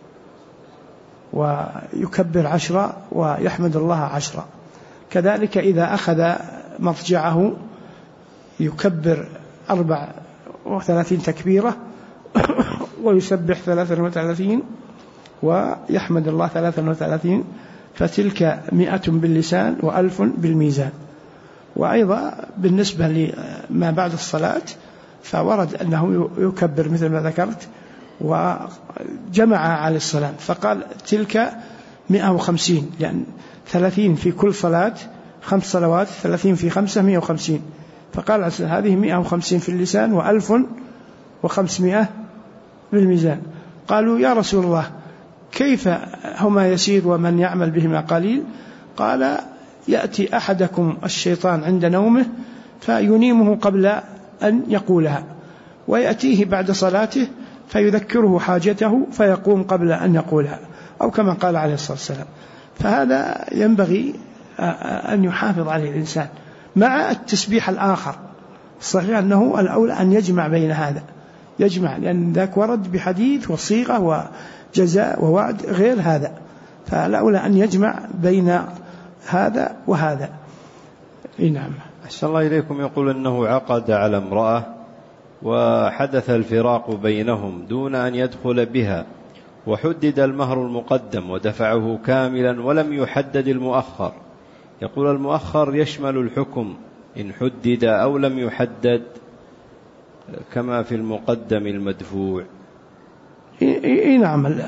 ويكبر 10 ويحمد الله 10. كذلك إذا أخذ مضجعه يكبر 34 تكبيرة ويسبح 33 ويحمد الله 33، فتلك 100 باللسان و1000 بالميزان. وأيضا بالنسبة لما بعد الصلاة فورد أنه يكبر مثل ما ذكرت، وجمع على السلام فقال تلك 150، لأن 30 في كل صلاة 5 صلوات، 30 في 5 150، فقال هذه 150 في اللسان و1500 بالميزان. قالوا: يا رسول الله كيف هما يسير ومن يعمل بهما قليل؟ قال: يأتي أحدكم الشيطان عند نومه فينيمه قبل أن يقولها، ويأتيه بعد صلاته فيذكره حاجته فيقوم قبل أن يقولها، أو كما قال عليه الصلاة والسلام. فهذا ينبغي أن يحافظ عليه الإنسان مع التسبيح الآخر الصحيح أنه الأولى أن يجمع بين هذا، يجمع، لأن ذاك ورد بحديث وصيغة وجزاء ووعد غير هذا، فالأولى أن يجمع بين هذا وهذا. نعم. أحسن الله إليكم. يقول أنه عقد على امرأة وحدث الفراق بينهم دون أن يدخل بها، وحدد المهر المقدم ودفعه كاملا ولم يحدد المؤخر. يقول المؤخر يشمل الحكم إن حدد أو لم يحدد كما في المقدم المدفوع. نعم.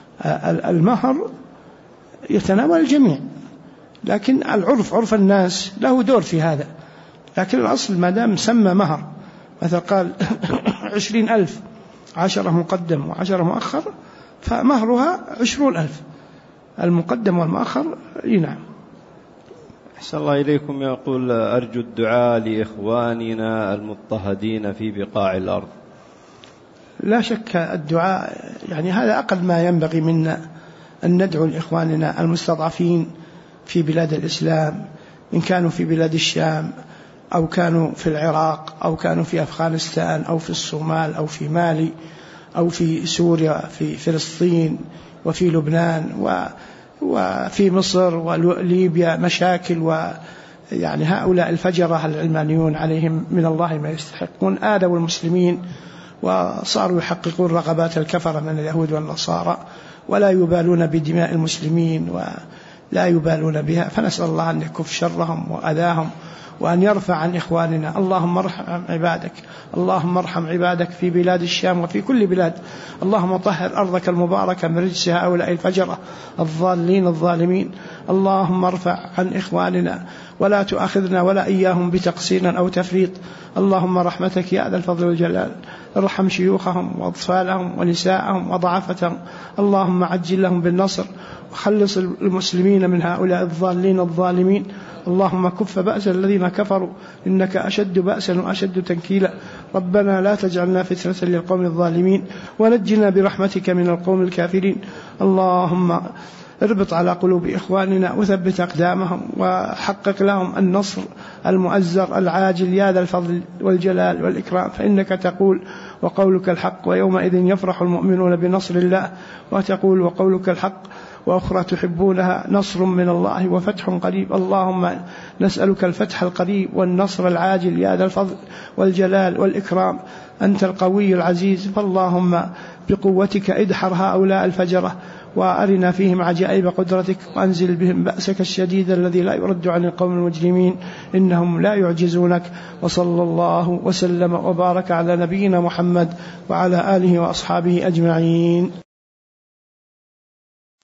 المهر يتناول الجميع، لكن العرف، عرف الناس له دور في هذا، لكن الأصل ما دام سمى مهر، مثلا قال 20,000، 10 مقدم و10 مؤخر، فمهرها 20,000 المقدم والمؤخر. نعم. أحسن الله إليكم. يقول أرجو الدعاء لإخواننا المضطهدين في بقاع الأرض. لا شك الدعاء يعني هذا أقل ما ينبغي منا، أن ندعو لإخواننا المستضعفين في بلاد الإسلام، إن كانوا في بلاد الشام أو كانوا في العراق أو كانوا في أفغانستان أو في الصومال أو في مالي أو في سوريا، في فلسطين وفي لبنان وفي مصر وليبيا مشاكل، ويعني هؤلاء الفجرة العلمانيون عليهم من الله ما يستحقون، آذوا المسلمين وصاروا يحققون رغبات الكفرة من اليهود والنصارى، ولا يبالون بدماء المسلمين ولا يبالون بها، فنسأل الله أن يكف شرهم وأذاهم وأن يرفع عن إخواننا. اللهم ارحم عبادك، اللهم ارحم عبادك في بلاد الشام وفي كل بلاد. اللهم طهر أرضك المباركة من رجس هؤلاء الفجرة الضالين الظالمين. اللهم ارفع عن إخواننا ولا تؤاخذنا ولا إياهم بتقصير أو تفريط. اللهم رحمتك يا ذا الفضل والجلال، ارحم شيوخهم وأطفالهم ونساءهم وضعفتهم. اللهم عجل لهم بالنصر وخلص المسلمين من هؤلاء الضالين الظالمين. اللهم كف بأس الذين كفروا إنك أشد بأسا وأشد تنكيلا. ربنا لا تجعلنا فتنة للقوم الظالمين ونجنا برحمتك من القوم الكافرين. اللهم اربط على قلوب إخواننا وثبت أقدامهم وحقق لهم النصر المؤزر العاجل يا ذا الفضل والجلال والإكرام، فإنك تقول وقولك الحق ويومئذ يفرح المؤمنون بنصر الله، وتقول وقولك الحق وأخرى تحبونها نصر من الله وفتح قريب. اللهم نسألك الفتح القريب والنصر العاجل يا ذا الفضل والجلال والإكرام، أنت القوي العزيز، فاللهم بقوتك ادحر هؤلاء الفجرة وأرنا فيهم عجائب قدرتك، وأنزل بهم بأسك الشديد الذي لا يرد عن القوم المجرمين إنهم لا يعجزونك. وصلى الله وسلم وبارك على نبينا محمد وعلى آله وأصحابه أجمعين.